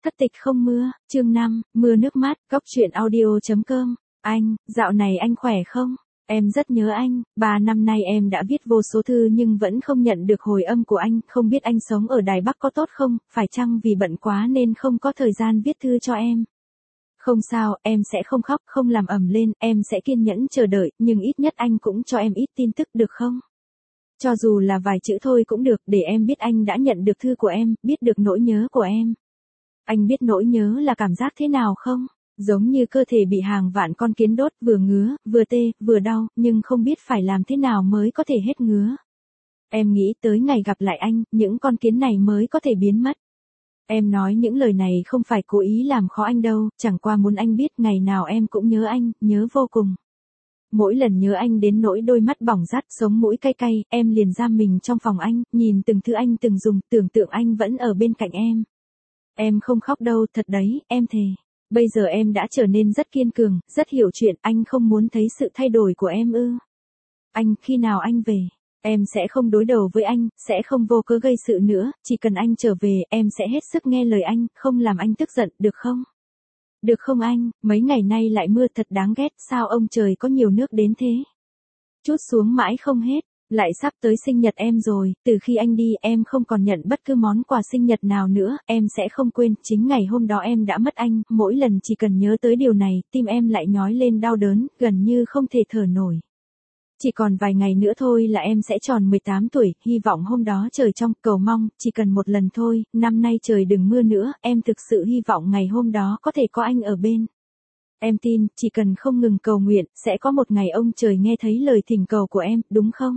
Thất tịch không mưa, chương 5, mưa nước mắt, góc truyện audio.com. Anh, dạo này anh khỏe không? Em rất nhớ anh, 3 năm nay em đã viết vô số thư nhưng vẫn không nhận được hồi âm của anh, không biết anh sống ở Đài Bắc có tốt không, phải chăng vì bận quá nên không có thời gian viết thư cho em? Không sao, em sẽ không khóc, không làm ầm lên, em sẽ kiên nhẫn chờ đợi, nhưng ít nhất anh cũng cho em ít tin tức được không? Cho dù là vài chữ thôi cũng được, để em biết anh đã nhận được thư của em, biết được nỗi nhớ của em. Anh biết nỗi nhớ là cảm giác thế nào không? Giống như cơ thể bị hàng vạn con kiến đốt, vừa ngứa, vừa tê, vừa đau, nhưng không biết phải làm thế nào mới có thể hết ngứa. Em nghĩ tới ngày gặp lại anh, những con kiến này mới có thể biến mất. Em nói những lời này không phải cố ý làm khó anh đâu, chẳng qua muốn anh biết ngày nào em cũng nhớ anh, nhớ vô cùng. Mỗi lần nhớ anh đến nỗi đôi mắt bỏng rát, sống mũi cay cay, em liền giam mình trong phòng anh, nhìn từng thứ anh từng dùng, tưởng tượng anh vẫn ở bên cạnh em. Em không khóc đâu, thật đấy, em thề. Bây giờ em đã trở nên rất kiên cường, rất hiểu chuyện, anh không muốn thấy sự thay đổi của em ư? Anh, khi nào anh về, em sẽ không đối đầu với anh, sẽ không vô cớ gây sự nữa, chỉ cần anh trở về, em sẽ hết sức nghe lời anh, không làm anh tức giận, được không? Được không anh, mấy ngày nay lại mưa thật đáng ghét, sao ông trời có nhiều nước đến thế? Trút xuống mãi không hết, lại sắp tới sinh nhật em rồi, từ khi anh đi em không còn nhận bất cứ món quà sinh nhật nào nữa, em sẽ không quên, chính ngày hôm đó em đã mất anh, mỗi lần chỉ cần nhớ tới điều này, tim em lại nhói lên đau đớn, gần như không thể thở nổi. Chỉ còn vài ngày nữa thôi là em sẽ tròn 18 tuổi, hy vọng hôm đó trời trong, cầu mong, chỉ cần một lần thôi, năm nay trời đừng mưa nữa, em thực sự hy vọng ngày hôm đó có thể có anh ở bên. Em tin, chỉ cần không ngừng cầu nguyện, sẽ có một ngày ông trời nghe thấy lời thỉnh cầu của em, đúng không?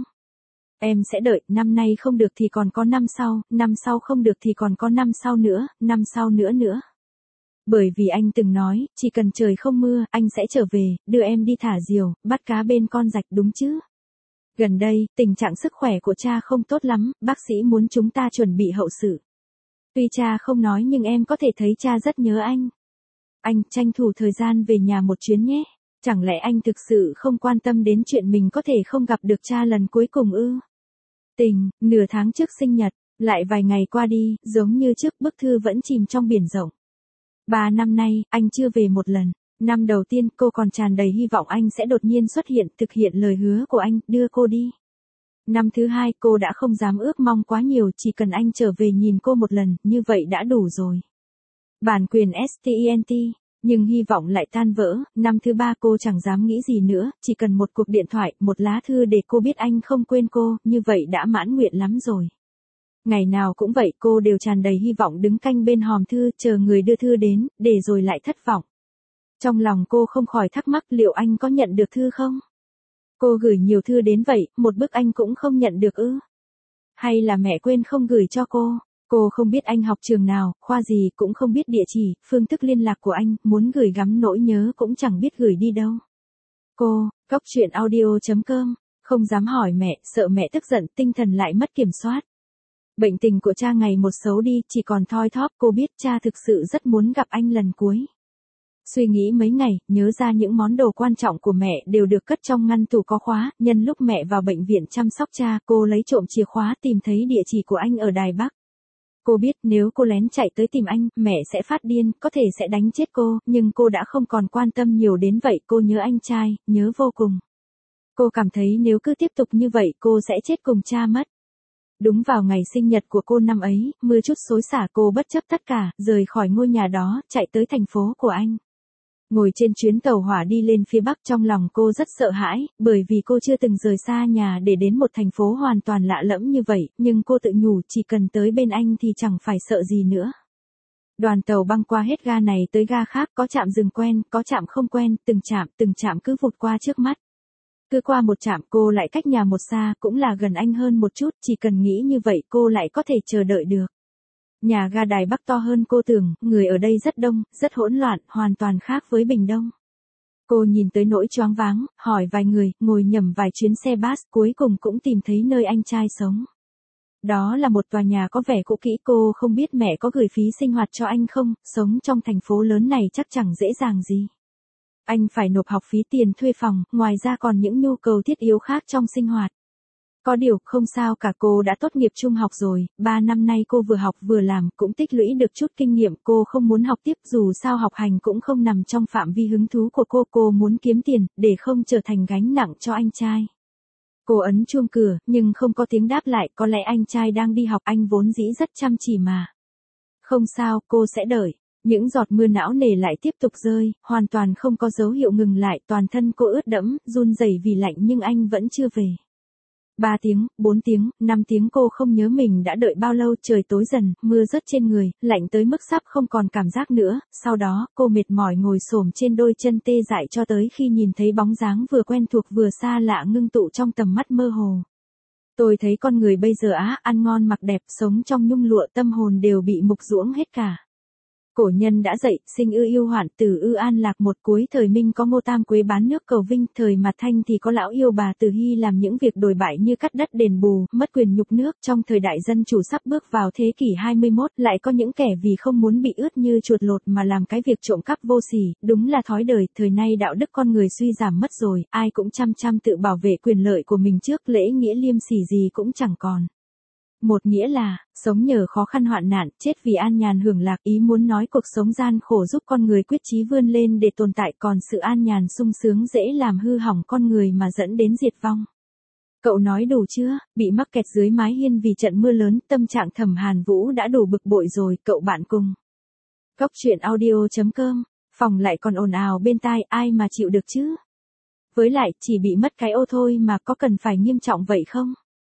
Em sẽ đợi, năm nay không được thì còn có năm sau không được thì còn có năm sau nữa, năm sau nữa. Bởi vì anh từng nói, chỉ cần trời không mưa, anh sẽ trở về, đưa em đi thả diều, bắt cá bên con rạch đúng chứ? Gần đây, tình trạng sức khỏe của cha không tốt lắm, bác sĩ muốn chúng ta chuẩn bị hậu sự. Tuy cha không nói nhưng em có thể thấy cha rất nhớ anh. Anh, tranh thủ thời gian về nhà một chuyến nhé. Chẳng lẽ anh thực sự không quan tâm đến chuyện mình có thể không gặp được cha lần cuối cùng ư? Tình, nửa tháng trước sinh nhật, lại vài ngày qua đi, giống như trước bức thư vẫn chìm trong biển rộng. 3 năm nay, anh chưa về một lần. Năm đầu tiên, cô còn tràn đầy hy vọng anh sẽ đột nhiên xuất hiện, thực hiện lời hứa của anh, đưa cô đi. Năm thứ hai, cô đã không dám ước mong quá nhiều, chỉ cần anh trở về nhìn cô một lần, như vậy đã đủ rồi. Bản quyền STENT, nhưng hy vọng lại tan vỡ. Năm thứ ba cô chẳng dám nghĩ gì nữa, chỉ cần một cuộc điện thoại, một lá thư để cô biết anh không quên cô, như vậy đã mãn nguyện lắm rồi. Ngày nào cũng vậy, cô đều tràn đầy hy vọng đứng canh bên hòm thư, chờ người đưa thư đến, để rồi lại thất vọng. Trong lòng cô không khỏi thắc mắc liệu anh có nhận được thư không? Cô gửi nhiều thư đến vậy, một bức anh cũng không nhận được ư? Hay là mẹ quên không gửi cho cô? Cô không biết anh học trường nào, khoa gì, cũng không biết địa chỉ, phương thức liên lạc của anh, muốn gửi gắm nỗi nhớ cũng chẳng biết gửi đi đâu. Cô, góc truyện audio.com, không dám hỏi mẹ, sợ mẹ tức giận, tinh thần lại mất kiểm soát. Bệnh tình của cha ngày một xấu đi, chỉ còn thoi thóp, cô biết cha thực sự rất muốn gặp anh lần cuối. Suy nghĩ mấy ngày, nhớ ra những món đồ quan trọng của mẹ đều được cất trong ngăn tủ có khóa, nhân lúc mẹ vào bệnh viện chăm sóc cha, cô lấy trộm chìa khóa tìm thấy địa chỉ của anh ở Đài Bắc. Cô biết nếu cô lén chạy tới tìm anh, mẹ sẽ phát điên, có thể sẽ đánh chết cô, nhưng cô đã không còn quan tâm nhiều đến vậy, cô nhớ anh trai, nhớ vô cùng. Cô cảm thấy nếu cứ tiếp tục như vậy, cô sẽ chết cùng cha mất. Đúng vào ngày sinh nhật của cô năm ấy, mưa chút xối xả, cô bất chấp tất cả, rời khỏi ngôi nhà đó, chạy tới thành phố của anh. Ngồi trên chuyến tàu hỏa đi lên phía Bắc, trong lòng cô rất sợ hãi, bởi vì cô chưa từng rời xa nhà để đến một thành phố hoàn toàn lạ lẫm như vậy, nhưng cô tự nhủ chỉ cần tới bên anh thì chẳng phải sợ gì nữa. Đoàn tàu băng qua hết ga này tới ga khác, có trạm dừng quen, có trạm không quen, từng trạm cứ vụt qua trước mắt. Cứ qua một trạm cô lại cách nhà một xa, cũng là gần anh hơn một chút, chỉ cần nghĩ như vậy cô lại có thể chờ đợi được. Nhà ga Đài Bắc to hơn cô tưởng, người ở đây rất đông, rất hỗn loạn, hoàn toàn khác với Bình Đông. Cô nhìn tới nỗi choáng váng, hỏi vài người, ngồi nhầm vài chuyến xe bus, cuối cùng cũng tìm thấy nơi anh trai sống. Đó là một tòa nhà có vẻ cũ kỹ, cô không biết mẹ có gửi phí sinh hoạt cho anh không, sống trong thành phố lớn này chắc chẳng dễ dàng gì. Anh phải nộp học phí, tiền thuê phòng, ngoài ra còn những nhu cầu thiết yếu khác trong sinh hoạt. Có điều, không sao cả, cô đã tốt nghiệp trung học rồi, 3 năm nay cô vừa học vừa làm, cũng tích lũy được chút kinh nghiệm, cô không muốn học tiếp, dù sao học hành cũng không nằm trong phạm vi hứng thú của cô muốn kiếm tiền, để không trở thành gánh nặng cho anh trai. Cô ấn chuông cửa, nhưng không có tiếng đáp lại, có lẽ anh trai đang đi học, anh vốn dĩ rất chăm chỉ mà. Không sao, cô sẽ đợi. Những giọt mưa não nề lại tiếp tục rơi, hoàn toàn không có dấu hiệu ngừng lại, toàn thân cô ướt đẫm, run rẩy vì lạnh nhưng anh vẫn chưa về. 3 tiếng, 4 tiếng, 5 tiếng cô không nhớ mình đã đợi bao lâu, trời tối dần, mưa rớt trên người, lạnh tới mức sắp không còn cảm giác nữa, sau đó, cô mệt mỏi ngồi xổm trên đôi chân tê dại cho tới khi nhìn thấy bóng dáng vừa quen thuộc vừa xa lạ ngưng tụ trong tầm mắt mơ hồ. Tôi thấy con người bây giờ ăn ngon mặc đẹp, sống trong nhung lụa, tâm hồn đều bị mục ruỗng hết cả. Cổ nhân đã dạy, sinh ư yêu hoạn, tử ư an lạc, một cuối thời Minh có Ngô Tam Quế bán nước cầu vinh, thời Mạt Thanh thì có lão yêu bà Từ Hy làm những việc đồi bại như cắt đất đền bù, mất quyền nhục nước, trong thời đại dân chủ sắp bước vào thế kỷ 21, lại có những kẻ vì không muốn bị ướt như chuột lột mà làm cái việc trộm cắp vô sỉ, đúng là thói đời, thời nay đạo đức con người suy giảm mất rồi, ai cũng chăm tự bảo vệ quyền lợi của mình trước, lễ nghĩa liêm sỉ gì cũng chẳng còn. Một nghĩa là, sống nhờ khó khăn hoạn nạn, chết vì an nhàn hưởng lạc, ý muốn nói cuộc sống gian khổ giúp con người quyết chí vươn lên để tồn tại, còn sự an nhàn sung sướng dễ làm hư hỏng con người mà dẫn đến diệt vong. Cậu nói đủ chưa? Bị mắc kẹt dưới mái hiên vì trận mưa lớn, tâm trạng Thẩm Hàn Vũ đã đủ bực bội rồi, cậu bạn cùng. Cóc truyện audio.com, phòng lại còn ồn ào bên tai, ai mà chịu được chứ? Với lại, chỉ bị mất cái ô thôi mà có cần phải nghiêm trọng vậy không?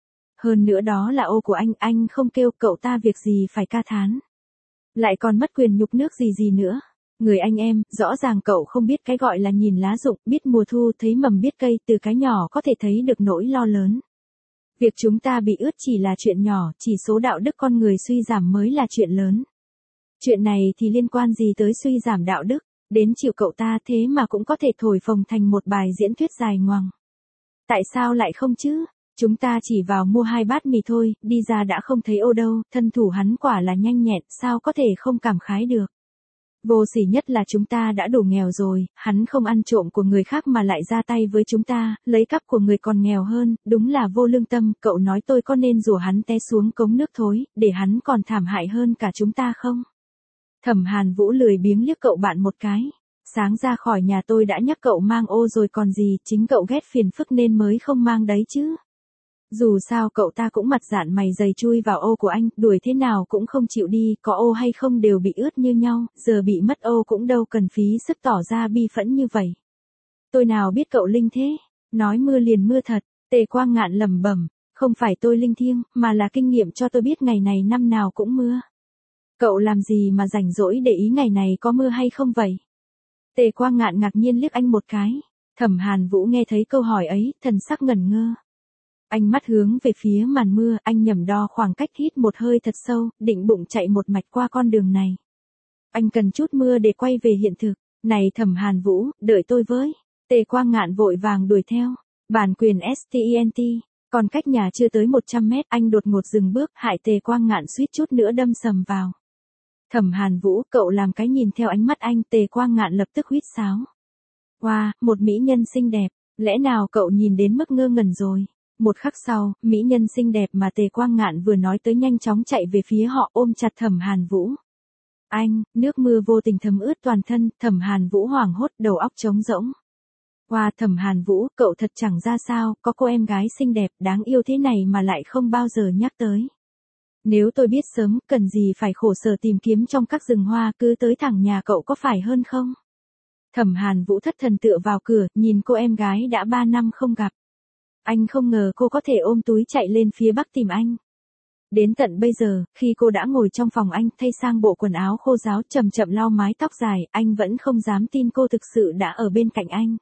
Hơn nữa đó là ô của anh không kêu cậu ta việc gì phải ca thán. Lại còn mất quyền nhục nước gì nữa. Người anh em, rõ ràng cậu không biết cái gọi là nhìn lá rụng, biết mùa thu thấy mầm biết cây, từ cái nhỏ có thể thấy được nỗi lo lớn. Việc chúng ta bị ướt chỉ là chuyện nhỏ, chỉ số đạo đức con người suy giảm mới là chuyện lớn. Chuyện này thì liên quan gì tới suy giảm đạo đức, đến chịu cậu ta thế mà cũng có thể thổi phồng thành một bài diễn thuyết dài ngoằng. Tại sao lại không chứ? Chúng ta chỉ vào mua 2 bát mì thôi, đi ra đã không thấy ô đâu, thân thủ hắn quả là nhanh nhẹn, sao có thể không cảm khái được. Vô sỉ nhất là chúng ta đã đủ nghèo rồi, hắn không ăn trộm của người khác mà lại ra tay với chúng ta, lấy cắp của người còn nghèo hơn, đúng là vô lương tâm, cậu nói tôi có nên rủa hắn té xuống cống nước thối, để hắn còn thảm hại hơn cả chúng ta không? Thẩm Hàn Vũ lười biếng liếc cậu bạn một cái. Sáng ra khỏi nhà tôi đã nhắc cậu mang ô rồi còn gì, chính cậu ghét phiền phức nên mới không mang đấy chứ. Dù sao cậu ta cũng mặt dạn mày dày chui vào ô của anh, đuổi thế nào cũng không chịu đi, có ô hay không đều bị ướt như nhau, giờ bị mất ô cũng đâu cần phí sức tỏ ra bi phẫn như vậy. Tôi nào biết cậu linh thế, nói mưa liền mưa thật, Tề Quang Ngạn lẩm bẩm, không phải tôi linh thiêng, mà là kinh nghiệm cho tôi biết ngày này năm nào cũng mưa. Cậu làm gì mà rảnh rỗi để ý ngày này có mưa hay không vậy? Tề Quang Ngạn ngạc nhiên liếc anh một cái, Thẩm Hàn Vũ nghe thấy câu hỏi ấy, thần sắc ngẩn ngơ. Anh mắt hướng về phía màn mưa, anh nhẩm đo khoảng cách hít một hơi thật sâu, định bụng chạy một mạch qua con đường này. Anh cần chút mưa để quay về hiện thực. Này Thẩm Hàn Vũ, đợi tôi với. Tề Quang Ngạn vội vàng đuổi theo. Bản quyền STENT. Còn cách nhà chưa tới 100 mét, anh đột ngột dừng bước, hại Tề Quang Ngạn suýt chút nữa đâm sầm vào. Thẩm Hàn Vũ, cậu làm cái nhìn theo ánh mắt anh, Tề Quang Ngạn lập tức huýt sáo. Wow, một mỹ nhân xinh đẹp, lẽ nào cậu nhìn đến mức ngơ ngẩn rồi? Một khắc sau, mỹ nhân xinh đẹp mà Tề Quang Ngạn vừa nói tới nhanh chóng chạy về phía họ ôm chặt Thẩm Hàn Vũ. Anh, nước mưa vô tình thấm ướt toàn thân, Thẩm Hàn Vũ hoảng hốt đầu óc trống rỗng. Wow, Thẩm Hàn Vũ, cậu thật chẳng ra sao, có cô em gái xinh đẹp, đáng yêu thế này mà lại không bao giờ nhắc tới. Nếu tôi biết sớm, cần gì phải khổ sở tìm kiếm trong các rừng hoa, cứ tới thẳng nhà cậu có phải hơn không? Thẩm Hàn Vũ thất thần tựa vào cửa, nhìn cô em gái đã 3 năm không gặp. Anh không ngờ cô có thể ôm túi chạy lên phía bắc tìm anh. Đến tận bây giờ, khi cô đã ngồi trong phòng anh, thay sang bộ quần áo khô ráo, chậm chậm lau mái tóc dài, anh vẫn không dám tin cô thực sự đã ở bên cạnh anh.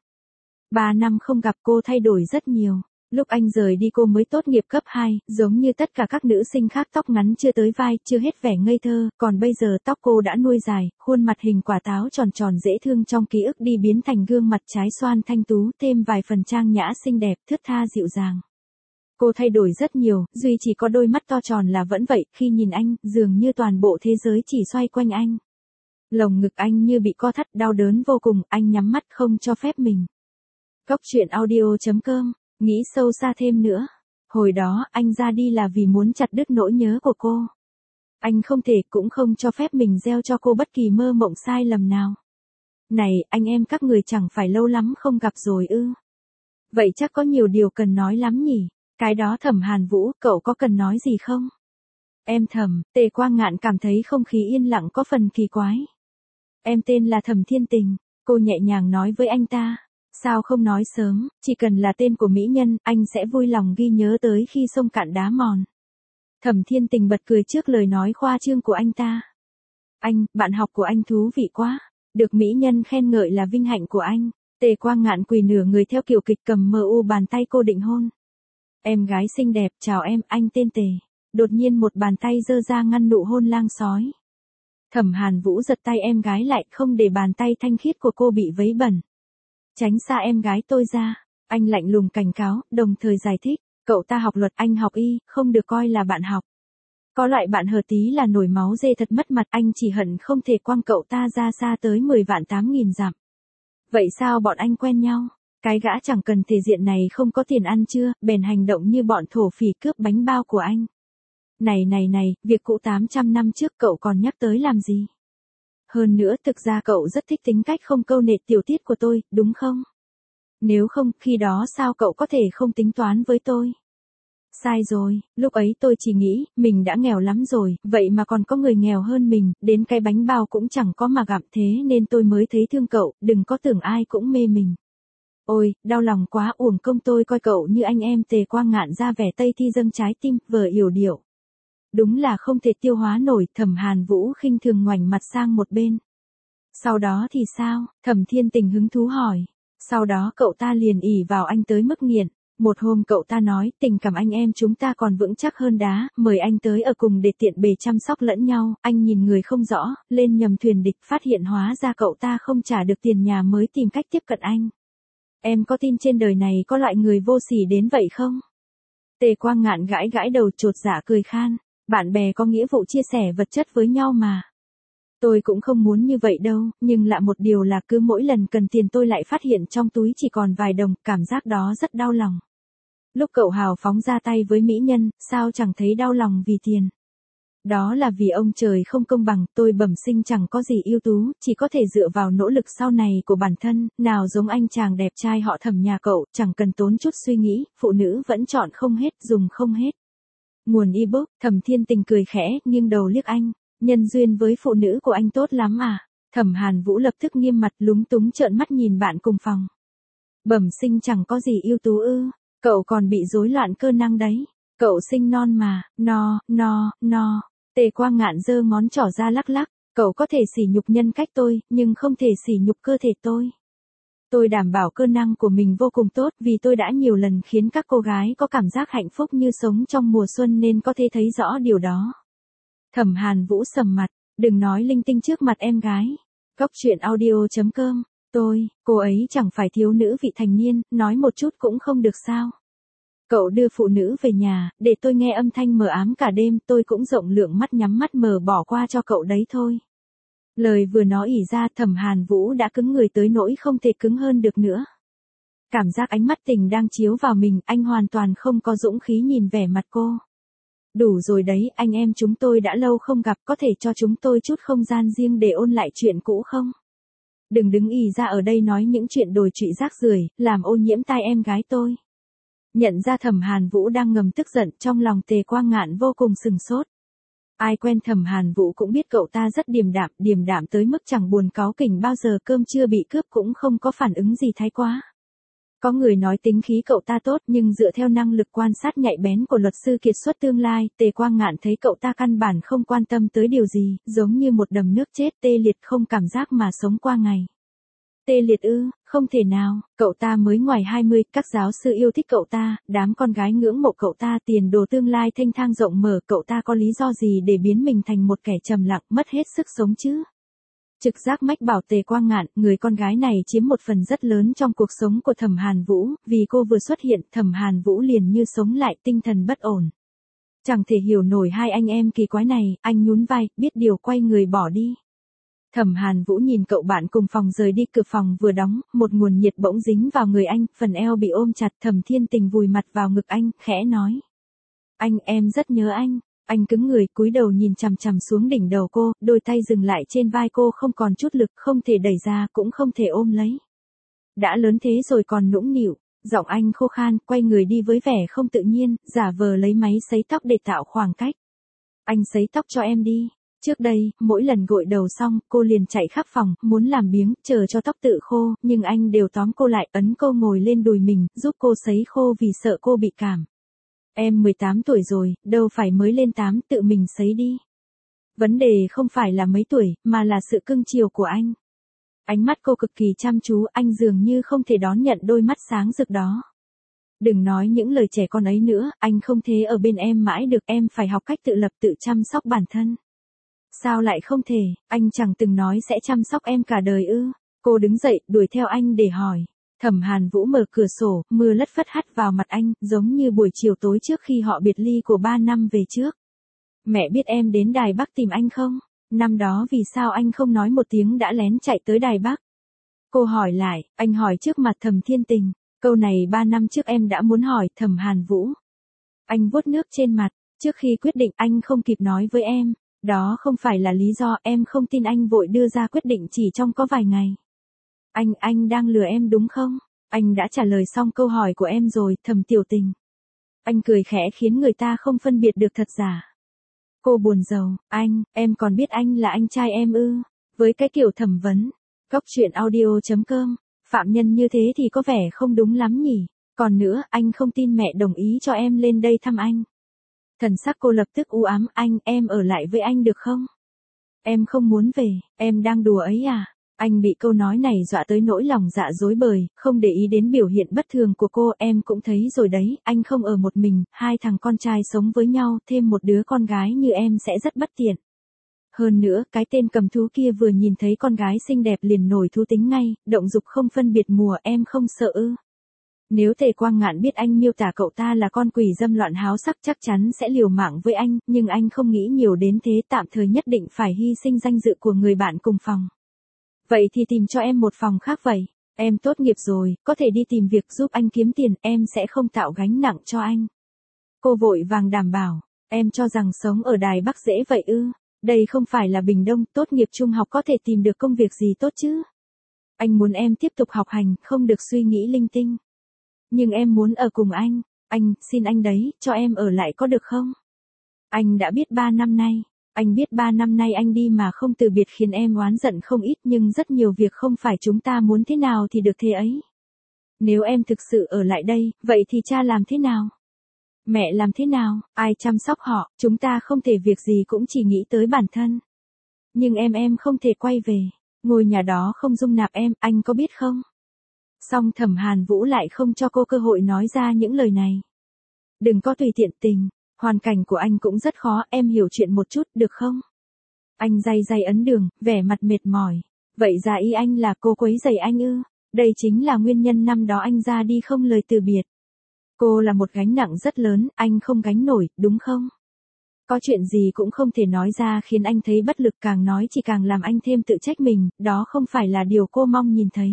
3 năm không gặp cô thay đổi rất nhiều. Lúc anh rời đi cô mới tốt nghiệp cấp 2, giống như tất cả các nữ sinh khác tóc ngắn chưa tới vai, chưa hết vẻ ngây thơ, còn bây giờ tóc cô đã nuôi dài, khuôn mặt hình quả táo tròn tròn dễ thương trong ký ức đi biến thành gương mặt trái xoan thanh tú, thêm vài phần trang nhã xinh đẹp, thướt tha dịu dàng. Cô thay đổi rất nhiều, duy chỉ có đôi mắt to tròn là vẫn vậy, khi nhìn anh, dường như toàn bộ thế giới chỉ xoay quanh anh. Lồng ngực anh như bị co thắt, đau đớn vô cùng, anh nhắm mắt không cho phép mình. Cóc truyện audio.com, nghĩ sâu xa thêm nữa. Hồi đó, anh ra đi là vì muốn chặt đứt nỗi nhớ của cô. Anh không thể cũng không cho phép mình gieo cho cô bất kỳ mơ mộng sai lầm nào. Này, anh em các người chẳng phải lâu lắm không gặp rồi ư? Vậy chắc có nhiều điều cần nói lắm nhỉ? Cái đó Thẩm Hàn Vũ, cậu có cần nói gì không? Em Thẩm, Tề Quang Ngạn cảm thấy không khí yên lặng có phần kỳ quái. Em tên là Thẩm Thiên Tình, cô nhẹ nhàng nói với anh ta. Sao không nói sớm, chỉ cần là tên của mỹ nhân, anh sẽ vui lòng ghi nhớ tới khi sông cạn đá mòn. Thẩm Thiên Tình bật cười trước lời nói khoa trương của anh ta. Anh, bạn học của anh thú vị quá. Được mỹ nhân khen ngợi là vinh hạnh của anh. Tề Quang Ngạn quỳ nửa người theo kiểu kịch cầm mờ u bàn tay cô định hôn. Em gái xinh đẹp, chào em, anh tên Tề. Đột nhiên một bàn tay giơ ra ngăn nụ hôn lang sói. Thẩm Hàn Vũ giật tay em gái lại, không để bàn tay thanh khiết của cô bị vấy bẩn. Tránh xa em gái tôi ra. Anh lạnh lùng cảnh cáo, đồng thời giải thích. Cậu ta học luật, anh học y, không được coi là bạn học. Có loại bạn hờ tí là nổi máu dê thật mất mặt, anh chỉ hận không thể quăng cậu ta ra xa tới 10 vạn 8.000 dặm. Vậy sao bọn anh quen nhau? Cái gã chẳng cần thể diện này không có tiền ăn chưa, bèn hành động như bọn thổ phỉ cướp bánh bao của anh. Này, việc cũ 800 năm trước cậu còn nhắc tới làm gì? Hơn nữa thực ra cậu rất thích tính cách không câu nệ tiểu tiết của tôi, đúng không? Nếu không, khi đó sao cậu có thể không tính toán với tôi? Sai rồi, lúc ấy tôi chỉ nghĩ, mình đã nghèo lắm rồi, vậy mà còn có người nghèo hơn mình, đến cái bánh bao cũng chẳng có mà gặm, thế nên tôi mới thấy thương cậu, đừng có tưởng ai cũng mê mình. Ôi, đau lòng quá, uổng công tôi coi cậu như anh em. Tề Quang Ngạn ra vẻ tây thi dâng trái tim, vờ yểu điệu. Đúng là không thể tiêu hóa nổi. Thẩm Hàn Vũ khinh thường ngoảnh mặt sang một bên. Sau đó thì sao? Thẩm Thiên Tình hứng thú hỏi. Sau đó cậu ta liền ỷ vào anh tới mức nghiện. Một hôm cậu ta nói, tình cảm anh em chúng ta còn vững chắc hơn đá, mời anh tới ở cùng để tiện bề chăm sóc lẫn nhau. Anh nhìn người không rõ, lên nhầm thuyền địch, phát hiện hóa ra cậu ta không trả được tiền nhà mới tìm cách tiếp cận anh. Em có tin trên đời này có loại người vô sỉ đến vậy không? Tề Quang Ngạn gãi gãi đầu, chột dạ cười khan. Bạn bè có nghĩa vụ chia sẻ vật chất với nhau mà. Tôi cũng không muốn như vậy đâu, nhưng lạ một điều là cứ mỗi lần cần tiền tôi lại phát hiện trong túi chỉ còn vài đồng, cảm giác đó rất đau lòng. Lúc cậu hào phóng ra tay với mỹ nhân, sao chẳng thấy đau lòng vì tiền? Đó là vì ông trời không công bằng, tôi bẩm sinh chẳng có gì ưu tú, chỉ có thể dựa vào nỗ lực sau này của bản thân, nào giống anh chàng đẹp trai họ Thẩm nhà cậu, chẳng cần tốn chút suy nghĩ, phụ nữ vẫn chọn không hết, dùng không hết. Nguồn ebook. Thẩm Thiên Tình cười khẽ, nghiêng đầu liếc anh. Nhân duyên với phụ nữ của anh tốt lắm à? Thẩm Hàn Vũ lập tức nghiêm mặt, lúng túng trợn mắt nhìn bạn cùng phòng. Bẩm sinh chẳng có gì ưu tú ư? Cậu còn bị rối loạn cơ năng đấy. Cậu sinh non mà, no. Tề Quang Ngạn giơ ngón trỏ ra lắc lắc. Cậu có thể sỉ nhục nhân cách tôi, nhưng không thể sỉ nhục cơ thể tôi. Tôi đảm bảo cơ năng của mình vô cùng tốt, vì tôi đã nhiều lần khiến các cô gái có cảm giác hạnh phúc như sống trong mùa xuân, nên có thể thấy rõ điều đó. Thẩm Hàn Vũ sầm mặt, đừng nói linh tinh trước mặt em gái. Góc truyện audio.com. Cô ấy chẳng phải thiếu nữ vị thành niên, nói một chút cũng không được sao? Cậu đưa phụ nữ về nhà, để tôi nghe âm thanh mờ ám cả đêm, tôi cũng rộng lượng mắt nhắm mắt mở bỏ qua cho cậu đấy thôi. Lời vừa nói ỉ ra, Thẩm Hàn Vũ đã cứng người tới nỗi không thể cứng hơn được nữa. Cảm giác ánh mắt tình đang chiếu vào mình, anh hoàn toàn không có dũng khí nhìn vẻ mặt cô. Đủ rồi đấy, anh em chúng tôi đã lâu không gặp, có thể cho chúng tôi chút không gian riêng để ôn lại chuyện cũ không? Đừng đứng ì ra ở đây nói những chuyện đồi trụy rác rưởi, làm ô nhiễm tai em gái tôi. Nhận ra Thẩm Hàn Vũ đang ngầm tức giận, trong lòng Tề Quang Ngạn vô cùng sừng sốt. Ai quen Thẩm Hàn Vũ cũng biết cậu ta rất điềm đạm tới mức chẳng buồn cáu kỉnh bao giờ, cơm chưa bị cướp cũng không có phản ứng gì thái quá. Có người nói tính khí cậu ta tốt, nhưng dựa theo năng lực quan sát nhạy bén của luật sư kiệt xuất tương lai, Tề Quang Ngạn thấy cậu ta căn bản không quan tâm tới điều gì, giống như một đầm nước chết tê liệt không cảm giác mà sống qua ngày. Tê liệt ư? Không thể nào, cậu ta mới ngoài 20, các giáo sư yêu thích cậu ta, đám con gái ngưỡng mộ cậu ta, tiền đồ tương lai thênh thang rộng mở, cậu ta có lý do gì để biến mình thành một kẻ trầm lặng, mất hết sức sống chứ? Trực giác mách bảo Tề Quang Ngạn, người con gái này chiếm một phần rất lớn trong cuộc sống của Thẩm Hàn Vũ, vì cô vừa xuất hiện, Thẩm Hàn Vũ liền như sống lại, tinh thần bất ổn. Chẳng thể hiểu nổi hai anh em kỳ quái này, anh nhún vai, biết điều quay người bỏ đi. Thẩm Hàn Vũ nhìn cậu bạn cùng phòng rời đi, cửa phòng vừa đóng, một nguồn nhiệt bỗng dính vào người anh, phần eo bị ôm chặt. Thẩm Thiên Tình vùi mặt vào ngực anh, khẽ nói. Anh, em rất nhớ anh. Anh cứng người, cúi đầu nhìn chằm chằm xuống đỉnh đầu cô, đôi tay dừng lại trên vai cô, không còn chút lực, không thể đẩy ra, cũng không thể ôm lấy. Đã lớn thế rồi còn nũng nịu. Giọng anh khô khan, quay người đi với vẻ không tự nhiên, giả vờ lấy máy sấy tóc để tạo khoảng cách. Anh sấy tóc cho em đi. Trước đây, mỗi lần gội đầu xong, cô liền chạy khắp phòng, muốn làm biếng, chờ cho tóc tự khô, nhưng anh đều tóm cô lại, ấn cô ngồi lên đùi mình, giúp cô sấy khô vì sợ cô bị cảm. Em 18 tuổi rồi, đâu phải mới lên 8, tự mình sấy đi. Vấn đề không phải là mấy tuổi, mà là sự cưng chiều của anh. Ánh mắt cô cực kỳ chăm chú, anh dường như không thể đón nhận đôi mắt sáng rực đó. Đừng nói những lời trẻ con ấy nữa, anh không thể ở bên em mãi được, em phải học cách tự lập tự chăm sóc bản thân. Sao lại không thể, anh chẳng từng nói sẽ chăm sóc em cả đời ư? Cô đứng dậy, đuổi theo anh để hỏi. Thẩm Hàn Vũ mở cửa sổ, mưa lất phất hắt vào mặt anh, giống như buổi chiều tối trước khi họ biệt ly của 3 năm về trước. Mẹ biết em đến Đài Bắc tìm anh không? Năm đó vì sao anh không nói một tiếng đã lén chạy tới Đài Bắc? Cô hỏi lại, anh hỏi trước mặt Thẩm Thiên Tình. Câu này 3 năm trước em đã muốn hỏi. Thẩm Hàn Vũ. Anh vuốt nước trên mặt, trước khi quyết định anh không kịp nói với em. Đó không phải là lý do, em không tin anh vội đưa ra quyết định chỉ trong có vài ngày. Anh đang lừa em đúng không? Anh đã trả lời xong câu hỏi của em rồi, Thẩm Tiểu Tình. Anh cười khẽ khiến người ta không phân biệt được thật giả. Cô buồn rầu, em còn biết anh là anh trai em ư? Với cái kiểu thẩm vấn, Cóc Truyện Audio.com, phạm nhân như thế thì có vẻ không đúng lắm nhỉ? Còn nữa, anh không tin mẹ đồng ý cho em lên đây thăm anh. Thần sắc cô lập tức u ám, em ở lại với anh được không? Em không muốn về, em đang đùa ấy à? Anh bị câu nói này dọa tới nỗi lòng dạ rối bời, không để ý đến biểu hiện bất thường của cô. Em cũng thấy rồi đấy, anh không ở một mình, 2 thằng con trai sống với nhau, thêm một đứa con gái như em sẽ rất bất tiện. Hơn nữa, cái tên cầm thú kia vừa nhìn thấy con gái xinh đẹp liền nổi thú tính ngay, động dục không phân biệt mùa, em không sợ ư? Nếu Tề Quang Ngạn biết anh miêu tả cậu ta là con quỷ dâm loạn háo sắc chắc chắn sẽ liều mạng với anh, nhưng anh không nghĩ nhiều đến thế, tạm thời nhất định phải hy sinh danh dự của người bạn cùng phòng. Vậy thì tìm cho em một phòng khác vậy. Em tốt nghiệp rồi, có thể đi tìm việc giúp anh kiếm tiền, em sẽ không tạo gánh nặng cho anh. Cô vội vàng đảm bảo, em cho rằng sống ở Đài Bắc dễ vậy ư? Đây không phải là Bình Đông, tốt nghiệp trung học có thể tìm được công việc gì tốt chứ? Anh muốn em tiếp tục học hành, không được suy nghĩ linh tinh. Nhưng em muốn ở cùng anh xin anh đấy, cho em ở lại có được không? Anh đã biết 3 năm nay, anh biết 3 năm nay anh đi mà không từ biệt khiến em oán giận không ít, nhưng rất nhiều việc không phải chúng ta muốn thế nào thì được thế ấy. Nếu em thực sự ở lại đây, vậy thì cha làm thế nào? Mẹ làm thế nào? Ai chăm sóc họ? Chúng ta không thể việc gì cũng chỉ nghĩ tới bản thân. Nhưng em không thể quay về. Ngôi nhà đó không dung nạp em, anh có biết không? Song Thẩm Hàn Vũ lại không cho cô cơ hội nói ra những lời này. Đừng có tùy tiện tình, hoàn cảnh của anh cũng rất khó, em hiểu chuyện một chút, được không? Anh day day ấn đường, vẻ mặt mệt mỏi. Vậy ra ý anh là cô quấy rầy anh ư? Đây chính là nguyên nhân năm đó anh ra đi không lời từ biệt. Cô là một gánh nặng rất lớn, anh không gánh nổi, đúng không? Có chuyện gì cũng không thể nói ra khiến anh thấy bất lực, càng nói chỉ càng làm anh thêm tự trách mình, đó không phải là điều cô mong nhìn thấy.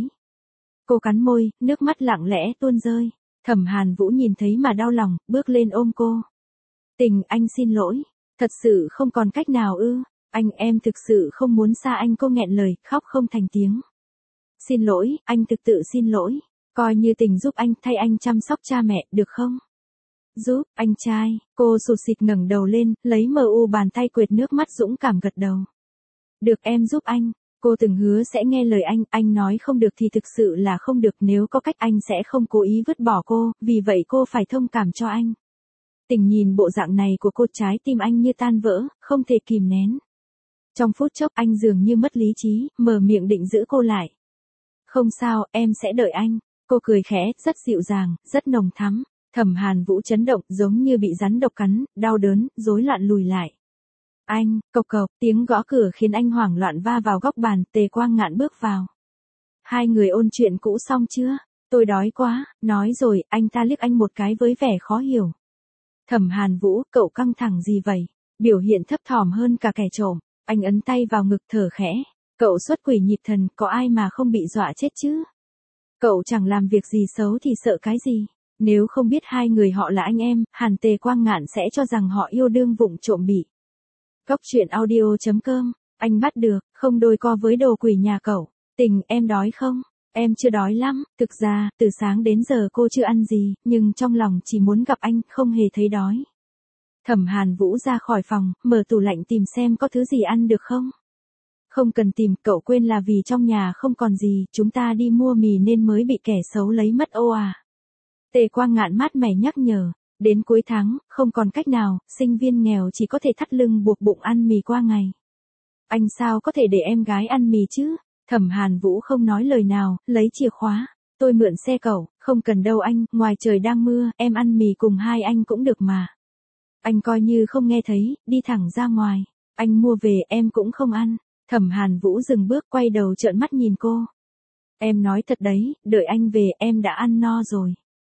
Cô cắn môi, nước mắt lặng lẽ tuôn rơi. Thẩm Hàn Vũ nhìn thấy mà đau lòng, bước lên ôm cô. Tình, anh xin lỗi. Thật sự không còn cách nào ư? Em thực sự không muốn xa anh, cô nghẹn lời, khóc không thành tiếng. Xin lỗi, anh thực tự xin lỗi. Coi như Tình giúp anh, thay anh chăm sóc cha mẹ, được không? Giúp, anh trai. Cô sụt sịt ngẩng đầu lên, lấy bàn tay quệt nước mắt dũng cảm gật đầu. Được, em giúp anh. Cô từng hứa sẽ nghe lời anh nói không được thì thực sự là không được, nếu có cách anh sẽ không cố ý vứt bỏ cô, vì vậy cô phải thông cảm cho anh. Tình nhìn bộ dạng này của cô, trái tim anh như tan vỡ, không thể kìm nén. Trong phút chốc anh dường như mất lý trí, mở miệng định giữ cô lại. Không sao, em sẽ đợi anh. Cô cười khẽ, rất dịu dàng, rất nồng thắm. Thẩm Hàn Vũ chấn động, giống như bị rắn độc cắn, đau đớn, rối loạn lùi lại. Anh, cộc cộc, tiếng gõ cửa khiến anh hoảng loạn va vào góc bàn, Tề Quang Ngạn bước vào. Hai người ôn chuyện cũ xong chưa? Tôi đói quá, nói rồi, anh ta liếc anh một cái với vẻ khó hiểu. Thẩm Hàn Vũ, cậu căng thẳng gì vậy? Biểu hiện thấp thỏm hơn cả kẻ trộm. Anh ấn tay vào ngực thở khẽ. Cậu xuất quỷ nhập thần, có ai mà không bị dọa chết chứ? Cậu chẳng làm việc gì xấu thì sợ cái gì? Nếu không biết hai người họ là anh em, hẳn Tề Quang Ngạn sẽ cho rằng họ yêu đương vụng trộm bị. Cốc truyện audio.com, anh bắt được, không đôi co với đồ quỷ nhà cậu. Tình, em đói không? Em chưa đói lắm, thực ra, từ sáng đến giờ cô chưa ăn gì, nhưng trong lòng chỉ muốn gặp anh, không hề thấy đói. Thẩm Hàn Vũ ra khỏi phòng, mở tủ lạnh tìm xem có thứ gì ăn được không. Không cần tìm, cậu quên là vì trong nhà không còn gì, chúng ta đi mua mì nên mới bị kẻ xấu lấy mất ô à. Tề Quang Ngạn mát mẻ nhắc nhở, đến cuối tháng, không còn cách nào, sinh viên nghèo chỉ có thể thắt lưng buộc bụng ăn mì qua ngày. Anh sao có thể để em gái ăn mì chứ? Thẩm Hàn Vũ không nói lời nào, lấy chìa khóa. Tôi mượn xe cậu, không cần đâu anh, ngoài trời đang mưa, em ăn mì cùng hai anh cũng được mà. Anh coi như không nghe thấy, đi thẳng ra ngoài. Anh mua về em cũng không ăn. Thẩm Hàn Vũ dừng bước quay đầu trợn mắt nhìn cô. Em nói thật đấy, đợi anh về em đã ăn no rồi.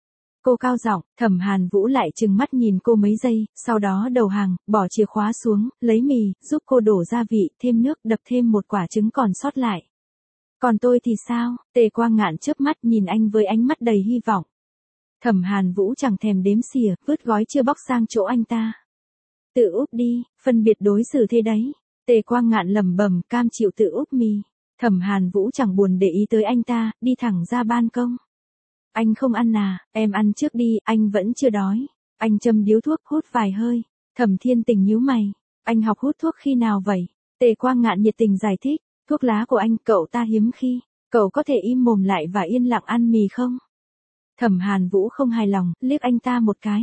Cô cao giọng, Thẩm Hàn Vũ lại trừng mắt nhìn cô mấy giây, sau đó đầu hàng, bỏ chìa khóa xuống, lấy mì, giúp cô đổ gia vị, thêm nước, đập thêm một quả trứng còn sót lại. Còn tôi thì sao? Tề Quang Ngạn chớp mắt nhìn anh với ánh mắt đầy hy vọng. Thẩm Hàn Vũ chẳng thèm đếm xỉa, vứt gói chưa bóc sang chỗ anh ta. Tự úp đi, phân biệt đối xử thế đấy. Tề Quang Ngạn lẩm bẩm, cam chịu tự úp mì. Thẩm Hàn Vũ chẳng buồn để ý tới anh ta, đi thẳng ra ban công. Anh không ăn à, em ăn trước đi, anh vẫn chưa đói. Anh châm điếu thuốc, hút vài hơi. Thẩm Thiên Tình nhíu mày. Anh học hút thuốc khi nào vậy? Tề Quang Ngạn nhiệt tình giải thích. Thuốc lá của anh, cậu ta hiếm khi. Cậu có thể im mồm lại và yên lặng ăn mì không? Thẩm Hàn Vũ không hài lòng, liếc anh ta một cái.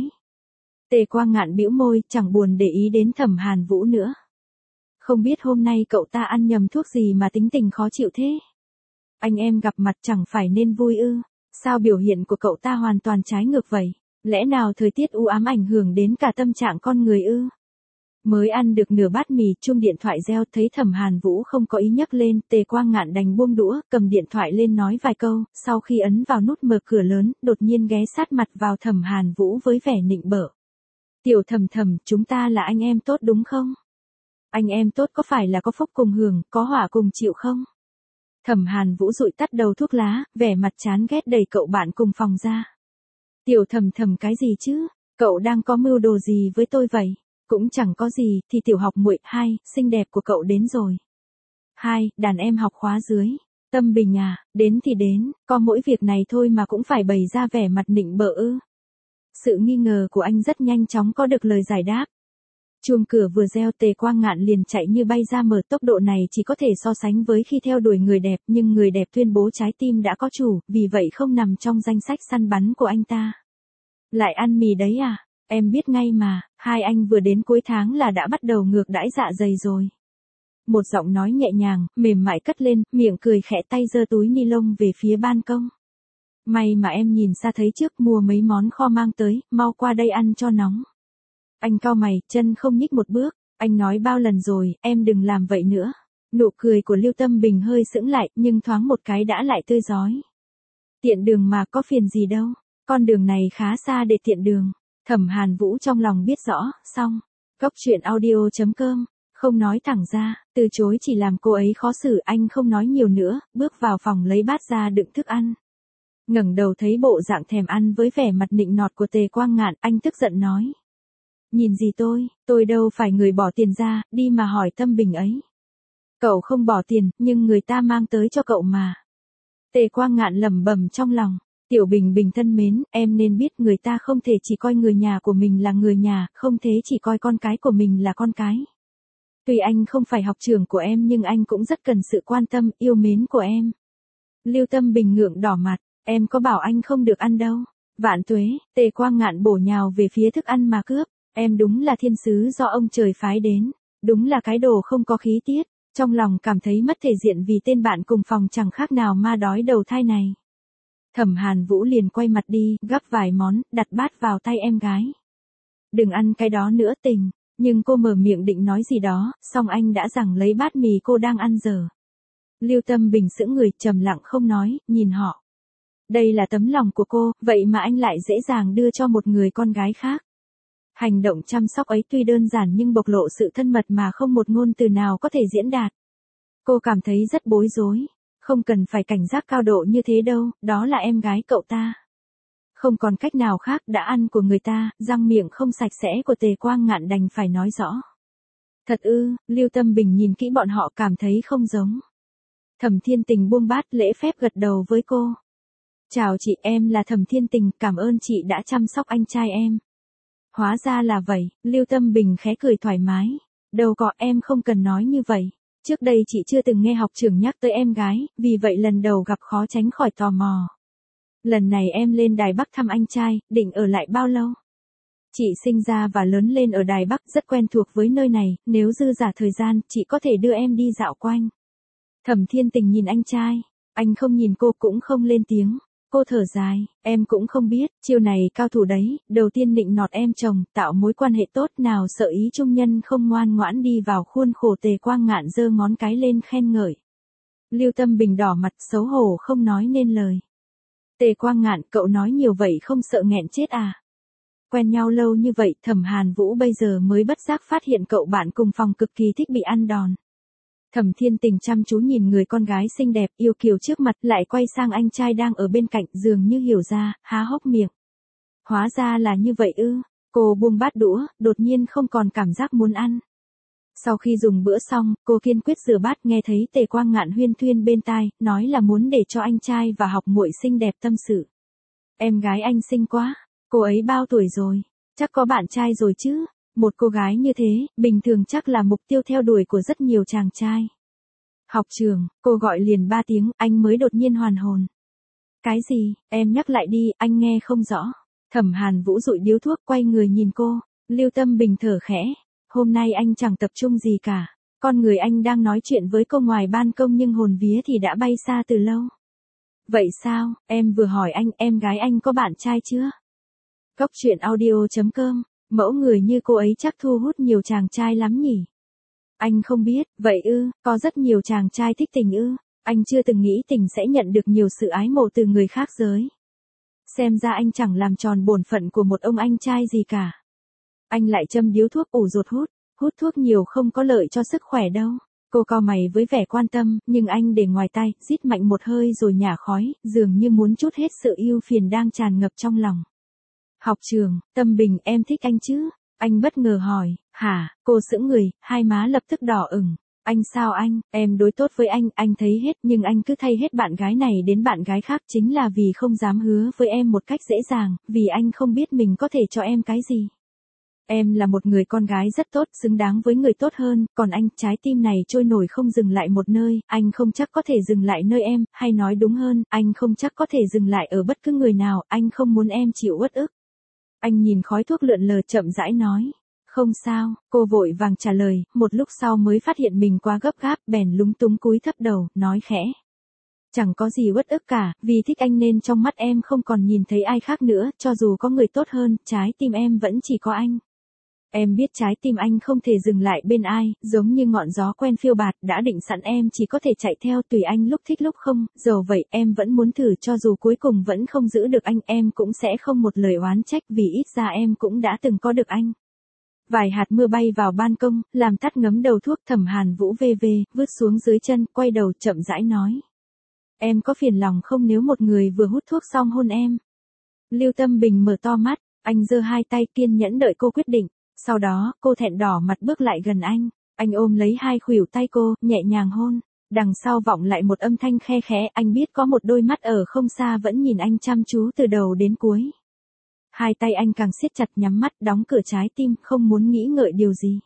Tề Quang Ngạn bĩu môi, chẳng buồn để ý đến Thẩm Hàn Vũ nữa. Không biết hôm nay cậu ta ăn nhầm thuốc gì mà tính tình khó chịu thế? Anh em gặp mặt chẳng phải nên vui ư? Sao biểu hiện của cậu ta hoàn toàn trái ngược vậy? Lẽ nào thời tiết u ám ảnh hưởng đến cả tâm trạng con người ư? Mới ăn được nửa bát mì, chuông điện thoại reo, thấy Thẩm Hàn Vũ không có ý nhắc lên, Tề Quang Ngạn đành buông đũa, cầm điện thoại lên nói vài câu, sau khi ấn vào nút mở cửa lớn, đột nhiên ghé sát mặt vào Thẩm Hàn Vũ với vẻ nịnh bợ. Tiểu Thẩm Thẩm, chúng ta là anh em tốt đúng không? Anh em tốt có phải là có phúc cùng hưởng, có họa cùng chịu không? Thẩm Hàn Vũ dụi tắt đầu thuốc lá, vẻ mặt chán ghét đẩy cậu bạn cùng phòng ra. Tiểu Thẩm Thẩm cái gì chứ? Cậu đang có mưu đồ gì với tôi vậy? Cũng chẳng có gì, thì tiểu học muội, hai, xinh đẹp của cậu đến rồi. Hai, đàn em học khóa dưới. Tâm Bình à, đến thì đến, có mỗi việc này thôi mà cũng phải bày ra vẻ mặt nịnh bợ ư? Sự nghi ngờ của anh rất nhanh chóng có được lời giải đáp. Chuông cửa vừa reo, Tề Quang Ngạn liền chạy như bay ra mở, tốc độ này chỉ có thể so sánh với khi theo đuổi người đẹp, nhưng người đẹp tuyên bố trái tim đã có chủ, vì vậy không nằm trong danh sách săn bắn của anh ta. Lại ăn mì đấy à? Em biết ngay mà, hai anh vừa đến cuối tháng là đã bắt đầu ngược đãi dạ dày rồi. Một giọng nói nhẹ nhàng, mềm mại cất lên, miệng cười khẽ, tay giơ túi ni lông về phía ban công. May mà em nhìn xa thấy trước, mua mấy món kho mang tới, mau qua đây ăn cho nóng. Anh cau mày, chân không nhích một bước, anh nói bao lần rồi, em đừng làm vậy nữa. Nụ cười của Lưu Tâm Bình hơi sững lại, nhưng thoáng một cái đã lại tươi rói. Tiện đường mà, có phiền gì đâu, con đường này khá xa để tiện đường. Thẩm Hàn Vũ trong lòng biết rõ, xong. Cốc truyện audio.com, không nói thẳng ra, từ chối chỉ làm cô ấy khó xử, anh không nói nhiều nữa, bước vào phòng lấy bát ra đựng thức ăn. Ngẩng đầu thấy bộ dạng thèm ăn với vẻ mặt nịnh nọt của Tề Quang Ngạn, anh tức giận nói. Nhìn gì tôi đâu phải người bỏ tiền ra, đi mà hỏi Tâm Bình ấy. Cậu không bỏ tiền, nhưng người ta mang tới cho cậu mà. Tề Quang Ngạn lẩm bẩm trong lòng. Tiểu Bình Bình thân mến, em nên biết người ta không thể chỉ coi người nhà của mình là người nhà, không thể chỉ coi con cái của mình là con cái. Tuy anh không phải học trưởng của em nhưng anh cũng rất cần sự quan tâm, yêu mến của em. Lưu Tâm Bình ngượng đỏ mặt, em có bảo anh không được ăn đâu. Vạn tuế, Tề Quang Ngạn bổ nhào về phía thức ăn mà cướp. Em đúng là thiên sứ do ông trời phái đến, đúng là cái đồ không có khí tiết. Trong lòng cảm thấy mất thể diện vì tên bạn cùng phòng chẳng khác nào ma đói đầu thai này. Thẩm Hàn Vũ liền quay mặt đi, gắp vài món, đặt bát vào tay em gái. Đừng ăn cái đó nữa Tình, nhưng cô mở miệng định nói gì đó, xong anh đã giằng lấy bát mì cô đang ăn dở. Lưu Tâm Bình sững người, trầm lặng không nói, nhìn họ. Đây là tấm lòng của cô, vậy mà anh lại dễ dàng đưa cho một người con gái khác. Hành động chăm sóc ấy tuy đơn giản nhưng bộc lộ sự thân mật mà không một ngôn từ nào có thể diễn đạt. Cô cảm thấy rất bối rối. Không cần phải cảnh giác cao độ như thế đâu, đó là em gái cậu ta. Không còn cách nào khác, đã ăn của người ta, răng miệng không sạch sẽ của Tề Quang Ngạn đành phải nói rõ. Thật ư? Lưu Tâm Bình nhìn kỹ bọn họ cảm thấy không giống. Thẩm Thiên Tình buông bát lễ phép gật đầu với cô. Chào chị, em là Thẩm Thiên Tình, cảm ơn chị đã chăm sóc anh trai em. Hóa ra là vậy, Lưu Tâm Bình khẽ cười thoải mái. Đâu có, em không cần nói như vậy. Trước đây chị chưa từng nghe học trưởng nhắc tới em gái, vì vậy lần đầu gặp khó tránh khỏi tò mò. Lần này em lên Đài Bắc thăm anh trai, định ở lại bao lâu? Chị sinh ra và lớn lên ở Đài Bắc, rất quen thuộc với nơi này, nếu dư dả thời gian, chị có thể đưa em đi dạo quanh. Thẩm Thiên Tình nhìn anh trai, anh không nhìn cô cũng không lên tiếng. Cô thở dài, em cũng không biết, chiêu này cao thủ đấy, đầu tiên nịnh nọt em chồng, tạo mối quan hệ tốt, nào sợ ý trung nhân không ngoan ngoãn đi vào khuôn khổ. Tề Quang Ngạn giơ ngón cái lên khen ngợi. Lưu Tâm Bình đỏ mặt xấu hổ không nói nên lời. Tề Quang Ngạn, cậu nói nhiều vậy không sợ nghẹn chết à? Quen nhau lâu như vậy, Thẩm Hàn Vũ bây giờ mới bất giác phát hiện cậu bạn cùng phòng cực kỳ thích bị ăn đòn. Thẩm Thiên Tình chăm chú nhìn người con gái xinh đẹp yêu kiều trước mặt, lại quay sang anh trai đang ở bên cạnh, dường như hiểu ra, há hốc miệng. Hóa ra là như vậy ư? Cô buông bát đũa, đột nhiên không còn cảm giác muốn ăn. Sau khi dùng bữa xong, cô kiên quyết rửa bát, nghe thấy Tề Quang Ngạn huyên thuyên bên tai, nói là muốn để cho anh trai và học muội xinh đẹp tâm sự. Em gái anh xinh quá, cô ấy bao tuổi rồi? Chắc có bạn trai rồi chứ? Một cô gái như thế, bình thường chắc là mục tiêu theo đuổi của rất nhiều chàng trai. Học trường, cô gọi liền 3 tiếng, anh mới đột nhiên hoàn hồn. Cái gì, em nhắc lại đi, anh nghe không rõ. Thẩm Hàn Vũ dụi điếu thuốc, quay người nhìn cô. Lưu Tâm Bình thở khẽ. Hôm nay anh chẳng tập trung gì cả. Con người anh đang nói chuyện với cô ngoài ban công nhưng hồn vía thì đã bay xa từ lâu. Vậy sao, em vừa hỏi anh, em gái anh có bạn trai chưa? Góc truyện audio.com, mẫu người như cô ấy chắc thu hút nhiều chàng trai lắm nhỉ? Anh không biết, vậy ư, có rất nhiều chàng trai thích tình ư? Anh chưa từng nghĩ tình sẽ nhận được nhiều sự ái mộ từ người khác giới. Xem ra anh chẳng làm tròn bổn phận của một ông anh trai gì cả. Anh lại châm điếu thuốc ủ rột hút thuốc nhiều không có lợi cho sức khỏe đâu. Cô cau mày với vẻ quan tâm, nhưng anh để ngoài tay, rít mạnh một hơi rồi nhả khói, dường như muốn trút hết sự ưu phiền đang tràn ngập trong lòng. Học trường, Tâm Bình, em thích anh chứ? Anh bất ngờ hỏi. Hả? Cô sững người, hai má lập tức đỏ ửng. Anh sao anh, em đối tốt với anh thấy hết, nhưng anh cứ thay hết bạn gái này đến bạn gái khác, chính là vì không dám hứa với em một cách dễ dàng, vì anh không biết mình có thể cho em cái gì. Em là một người con gái rất tốt, xứng đáng với người tốt hơn, còn anh, trái tim này trôi nổi không dừng lại một nơi, anh không chắc có thể dừng lại nơi em, hay nói đúng hơn, anh không chắc có thể dừng lại ở bất cứ người nào, anh không muốn em chịu uất ức. Anh nhìn khói thuốc lượn lờ chậm rãi nói. Không sao, cô vội vàng trả lời, một lúc sau mới phát hiện mình quá gấp gáp, bèn lúng túng cúi thấp đầu, nói khẽ. Chẳng có gì uất ức cả, vì thích anh nên trong mắt em không còn nhìn thấy ai khác nữa, cho dù có người tốt hơn, trái tim em vẫn chỉ có anh. Em biết trái tim anh không thể dừng lại bên ai, giống như ngọn gió quen phiêu bạt, đã định sẵn em chỉ có thể chạy theo tùy anh lúc thích lúc không, dầu vậy em vẫn muốn thử, cho dù cuối cùng vẫn không giữ được anh, em cũng sẽ không một lời oán trách, vì ít ra em cũng đã từng có được anh. Vài hạt mưa bay vào ban công, làm tắt ngấm đầu thuốc. Thẩm Hàn Vũ vứt xuống dưới chân, quay đầu chậm rãi nói. Em có phiền lòng không nếu một người vừa hút thuốc xong hôn em? Lưu Tâm Bình mở to mắt, anh giơ hai tay kiên nhẫn đợi cô quyết định. Sau đó, cô thẹn đỏ mặt bước lại gần anh ôm lấy hai khuỷu tay cô, nhẹ nhàng hôn. Đằng sau vọng lại một âm thanh khe khẽ, anh biết có một đôi mắt ở không xa vẫn nhìn anh chăm chú từ đầu đến cuối. Hai tay anh càng siết chặt, nhắm mắt, đóng cửa trái tim, không muốn nghĩ ngợi điều gì.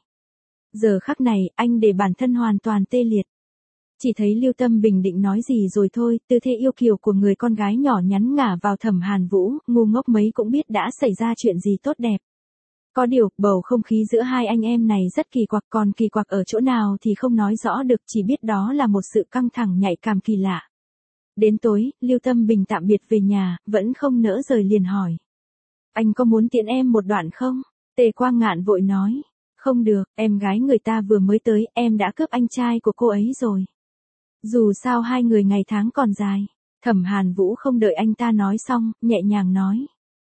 Giờ khắc này, anh để bản thân hoàn toàn tê liệt. Chỉ thấy Lưu Tâm Bình định nói gì rồi thôi, tư thế yêu kiều của người con gái nhỏ nhắn ngả vào Thẩm Hàn Vũ, ngu ngốc mấy cũng biết đã xảy ra chuyện gì tốt đẹp. Có điều, bầu không khí giữa hai anh em này rất kỳ quặc, còn kỳ quặc ở chỗ nào thì không nói rõ được, chỉ biết đó là một sự căng thẳng nhạy cảm kỳ lạ. Đến tối, Lưu Tâm Bình tạm biệt về nhà, vẫn không nỡ rời liền hỏi. Anh có muốn tiễn em một đoạn không? Tề Quang Ngạn vội nói. Không được, em gái người ta vừa mới tới, em đã cướp anh trai của cô ấy rồi. Dù sao hai người ngày tháng còn dài. Thẩm Hàn Vũ không đợi anh ta nói xong, nhẹ nhàng nói.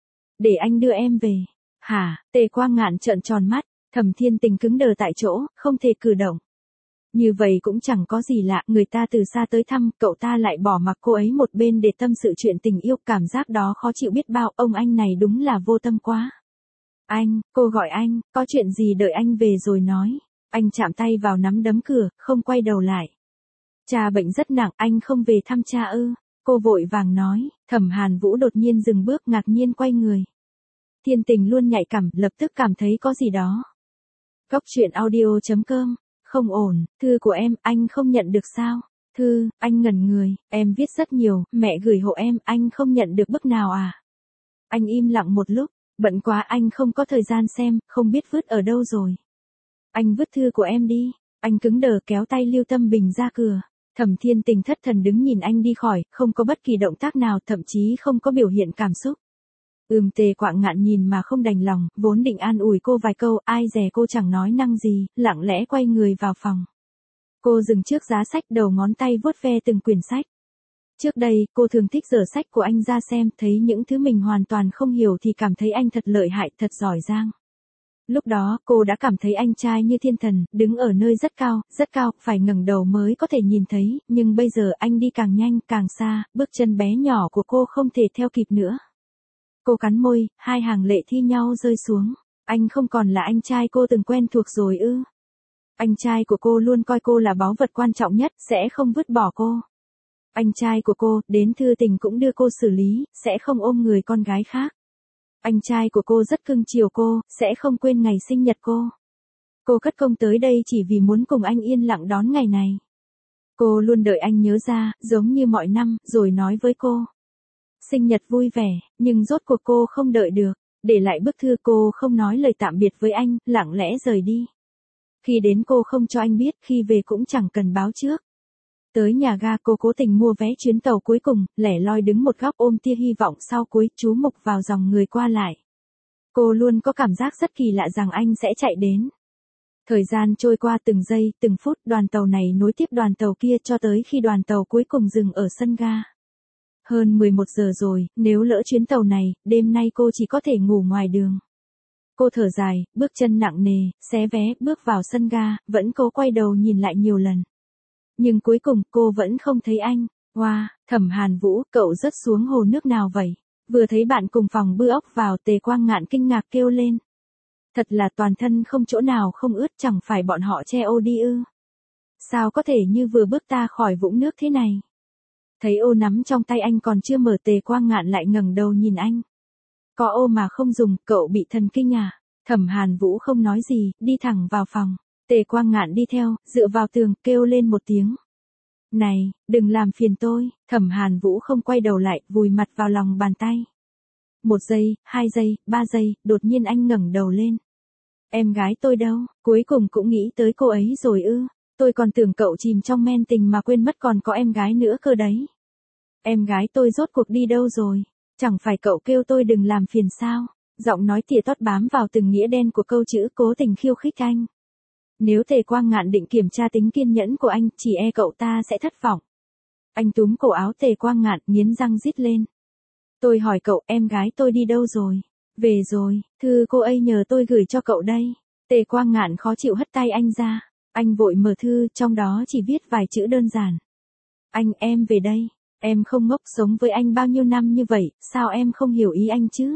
Để anh đưa em về. Hả? Tề Quang Ngạn trợn tròn mắt, Thẩm Thiên Tình cứng đờ tại chỗ, không thể cử động. Như vậy cũng chẳng có gì lạ, người ta từ xa tới thăm, cậu ta lại bỏ mặc cô ấy một bên để tâm sự chuyện tình yêu, cảm giác đó khó chịu biết bao, ông anh này đúng là vô tâm quá. Anh, cô gọi anh, có chuyện gì đợi anh về rồi nói. Anh chạm tay vào nắm đấm cửa, không quay đầu lại. Cha bệnh rất nặng, anh không về thăm cha ư? Cô vội vàng nói, Thẩm Hàn Vũ đột nhiên dừng bước ngạc nhiên quay người. Thiên Tình luôn nhạy cảm, lập tức cảm thấy có gì đó. Góc truyện audio.com, không ổn, thư của em, anh không nhận được sao? Thư, anh ngẩn người, em viết rất nhiều, mẹ gửi hộ em, anh không nhận được bức nào à? Anh im lặng một lúc, bận quá anh không có thời gian xem, không biết vứt ở đâu rồi. Anh vứt thư của em đi, anh cứng đờ kéo tay Lưu Tâm Bình ra cửa. Thẩm Thiên Tình thất thần đứng nhìn anh đi khỏi, không có bất kỳ động tác nào, thậm chí không có biểu hiện cảm xúc. Tề Quạng Ngạn nhìn mà không đành lòng, vốn định an ủi cô vài câu, ai dè cô chẳng nói năng gì, lặng lẽ quay người vào phòng. Cô dừng trước giá sách, đầu ngón tay vuốt ve từng quyển sách. Trước đây, cô thường thích dở sách của anh ra xem, thấy những thứ mình hoàn toàn không hiểu thì cảm thấy anh thật lợi hại, thật giỏi giang. Lúc đó, cô đã cảm thấy anh trai như thiên thần, đứng ở nơi rất cao, phải ngẩng đầu mới có thể nhìn thấy, nhưng bây giờ anh đi càng nhanh, càng xa, bước chân bé nhỏ của cô không thể theo kịp nữa. Cô cắn môi, hai hàng lệ thi nhau rơi xuống. Anh không còn là anh trai cô từng quen thuộc rồi ư? Anh trai của cô luôn coi cô là báu vật quan trọng nhất, sẽ không vứt bỏ cô. Anh trai của cô, đến thư tình cũng đưa cô xử lý, sẽ không ôm người con gái khác. Anh trai của cô rất cưng chiều cô, sẽ không quên ngày sinh nhật cô. Cô cất công tới đây chỉ vì muốn cùng anh yên lặng đón ngày này. Cô luôn đợi anh nhớ ra, giống như mọi năm, rồi nói với cô. Sinh nhật vui vẻ, nhưng rốt cuộc cô không đợi được. Để lại bức thư cô không nói lời tạm biệt với anh, lặng lẽ rời đi. Khi đến cô không cho anh biết, khi về cũng chẳng cần báo trước. Tới nhà ga cô cố tình mua vé chuyến tàu cuối cùng, lẻ loi đứng một góc ôm tia hy vọng sau cuối, chú mục vào dòng người qua lại. Cô luôn có cảm giác rất kỳ lạ rằng anh sẽ chạy đến. Thời gian trôi qua từng giây, từng phút, đoàn tàu này nối tiếp đoàn tàu kia cho tới khi đoàn tàu cuối cùng dừng ở sân ga. Hơn 11 giờ rồi, nếu lỡ chuyến tàu này, đêm nay cô chỉ có thể ngủ ngoài đường. Cô thở dài, bước chân nặng nề, xé vé, bước vào sân ga, vẫn cố quay đầu nhìn lại nhiều lần. Nhưng cuối cùng, cô vẫn không thấy anh. Wow, Thẩm Hàn Vũ, cậu rớt xuống hồ nước nào vậy? Vừa thấy bạn cùng phòng bưa ốc vào, Tề Quang Ngạn kinh ngạc kêu lên. Thật là toàn thân không chỗ nào không ướt, chẳng phải bọn họ che ô đi ư? Sao có thể như vừa bước ta khỏi vũng nước thế này? Thấy ô nắm trong tay anh còn chưa mở, Tề Quang Ngạn lại ngẩng đầu nhìn anh. Có ô mà không dùng, cậu bị thần kinh à? Thẩm Hàn Vũ không nói gì, đi thẳng vào phòng. Tề Quang Ngạn đi theo, dựa vào tường, kêu lên một tiếng. Này, đừng làm phiền tôi. Thẩm Hàn Vũ không quay đầu lại, vùi mặt vào lòng bàn tay. 1 giây, 2 giây, 3 giây, đột nhiên anh ngẩng đầu lên. Em gái tôi đâu? Cuối cùng cũng nghĩ tới cô ấy rồi ư? Tôi còn tưởng cậu chìm trong men tình mà quên mất còn có em gái nữa cơ đấy. Em gái tôi rốt cuộc đi đâu rồi? Chẳng phải cậu kêu tôi đừng làm phiền sao? Giọng nói tỉa tót bám vào từng nghĩa đen của câu chữ, cố tình khiêu khích anh. Nếu Tề Quang Ngạn định kiểm tra tính kiên nhẫn của anh, chỉ e cậu ta sẽ thất vọng. Anh túm cổ áo Tề Quang Ngạn, nghiến răng rít lên. Tôi hỏi cậu, em gái tôi đi đâu rồi? Về rồi, thư cô ấy nhờ tôi gửi cho cậu đây. Tề Quang Ngạn khó chịu hất tay anh ra. Anh vội mở thư, trong đó chỉ viết vài chữ đơn giản. Anh, em về đây. Em không ngốc, sống với anh bao nhiêu năm như vậy, sao em không hiểu ý anh chứ?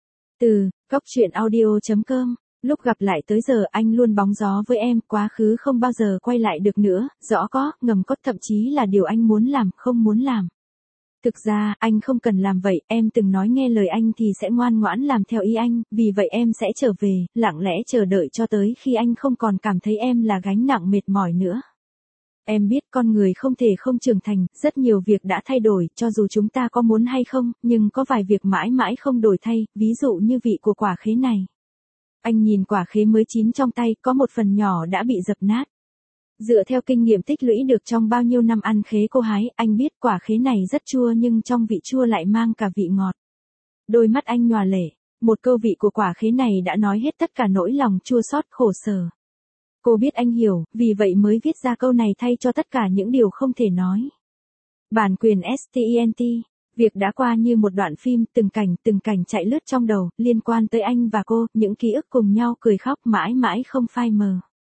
Góc truyện audio.com. Lúc gặp lại tới giờ anh luôn bóng gió với em, quá khứ không bao giờ quay lại được nữa, rõ có, ngầm có, thậm chí là điều anh muốn làm, không muốn làm. Thực ra, anh không cần làm vậy, em từng nói nghe lời anh thì sẽ ngoan ngoãn làm theo ý anh, vì vậy em sẽ trở về, lặng lẽ chờ đợi cho tới khi anh không còn cảm thấy em là gánh nặng mệt mỏi nữa. Em biết con người không thể không trưởng thành, rất nhiều việc đã thay đổi, cho dù chúng ta có muốn hay không, nhưng có vài việc mãi mãi không đổi thay, ví dụ như vị của quả khế này. Anh nhìn quả khế mới chín trong tay, có một phần nhỏ đã bị dập nát. Dựa theo kinh nghiệm tích lũy được trong bao nhiêu năm ăn khế cô hái, anh biết quả khế này rất chua nhưng trong vị chua lại mang cả vị ngọt. Đôi mắt anh nhòa lệ, một câu vị của quả khế này đã nói hết tất cả nỗi lòng chua xót khổ sở. Cô biết anh hiểu, vì vậy mới viết ra câu này thay cho tất cả những điều không thể nói. Bản quyền STENT. Việc đã qua như một đoạn phim, từng cảnh chạy lướt trong đầu, liên quan tới anh và cô, những ký ức cùng nhau cười khóc mãi mãi không phai mờ.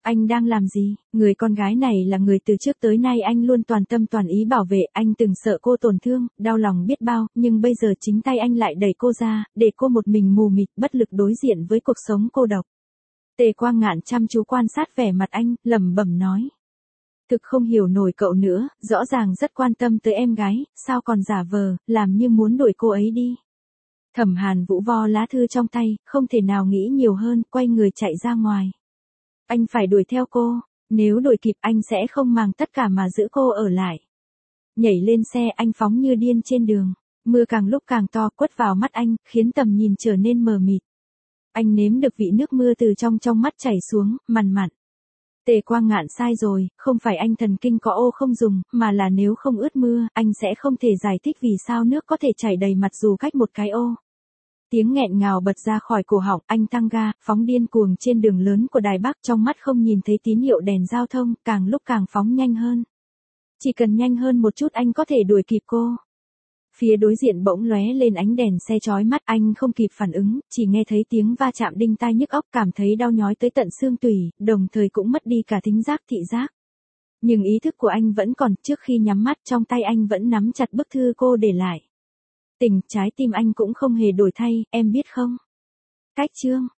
Anh đang làm gì? Người con gái này là người từ trước tới nay anh luôn toàn tâm toàn ý bảo vệ, anh từng sợ cô tổn thương, đau lòng biết bao, nhưng bây giờ chính tay anh lại đẩy cô ra, để cô một mình mù mịt, bất lực đối diện với cuộc sống cô độc. Tề Quang Ngạn chăm chú quan sát vẻ mặt anh, lẩm bẩm nói. Thực không hiểu nổi cậu nữa, rõ ràng rất quan tâm tới em gái, sao còn giả vờ, làm như muốn đuổi cô ấy đi. Thẩm Hàn Vũ vo lá thư trong tay, không thể nào nghĩ nhiều hơn, quay người chạy ra ngoài. Anh phải đuổi theo cô, nếu đuổi kịp anh sẽ không màng tất cả mà giữ cô ở lại. Nhảy lên xe anh phóng như điên trên đường, mưa càng lúc càng to quất vào mắt anh, khiến tầm nhìn trở nên mờ mịt. Anh nếm được vị nước mưa từ trong mắt chảy xuống, mằn mặn. Tề Quang Ngạn sai rồi, không phải anh thần kinh có ô không dùng, mà là nếu không ướt mưa, anh sẽ không thể giải thích vì sao nước có thể chảy đầy mặt dù cách một cái ô. Tiếng nghẹn ngào bật ra khỏi cổ họng, anh tăng ga, phóng điên cuồng trên đường lớn của Đài Bắc, trong mắt không nhìn thấy tín hiệu đèn giao thông, càng lúc càng phóng nhanh hơn. Chỉ cần nhanh hơn một chút anh có thể đuổi kịp cô. Phía đối diện bỗng lóe lên ánh đèn xe chói mắt, anh không kịp phản ứng, chỉ nghe thấy tiếng va chạm đinh tai nhức óc, cảm thấy đau nhói tới tận xương tủy, đồng thời cũng mất đi cả thính giác thị giác. Nhưng ý thức của anh vẫn còn, trước khi nhắm mắt trong tay anh vẫn nắm chặt bức thư cô để lại. Trái tim anh cũng không hề đổi thay, em biết không? Cách chương